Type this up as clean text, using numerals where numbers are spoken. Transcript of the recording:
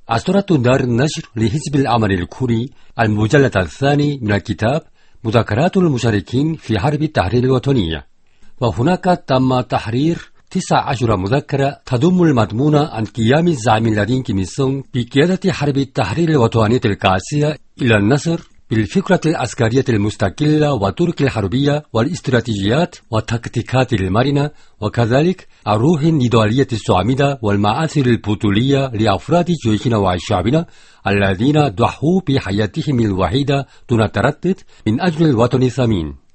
أصدرت دار النشر لحزب العمل الكوري المجلد الثاني من الكتاب مذكرات المشاركين في حرب التحرير الوطنية، وهناك تم تحرير 19 مذكرة تضم المضمون عن قيام الزعيم اللدين كيم إل سونغ بقيادة حرب التحرير الوطنية القاسية إلى النصر بالفكرة العسكرية المستقلة والطرق الحربية والاستراتيجيات والتكتيكات المرنة، وكذلك الروح النضالية الصامدة والمآثر البطولية لأفراد جيشنا وشعبنا الذين ضحوا بحياتهم الوحيدة دون تردد من أجل الوطن الثمين.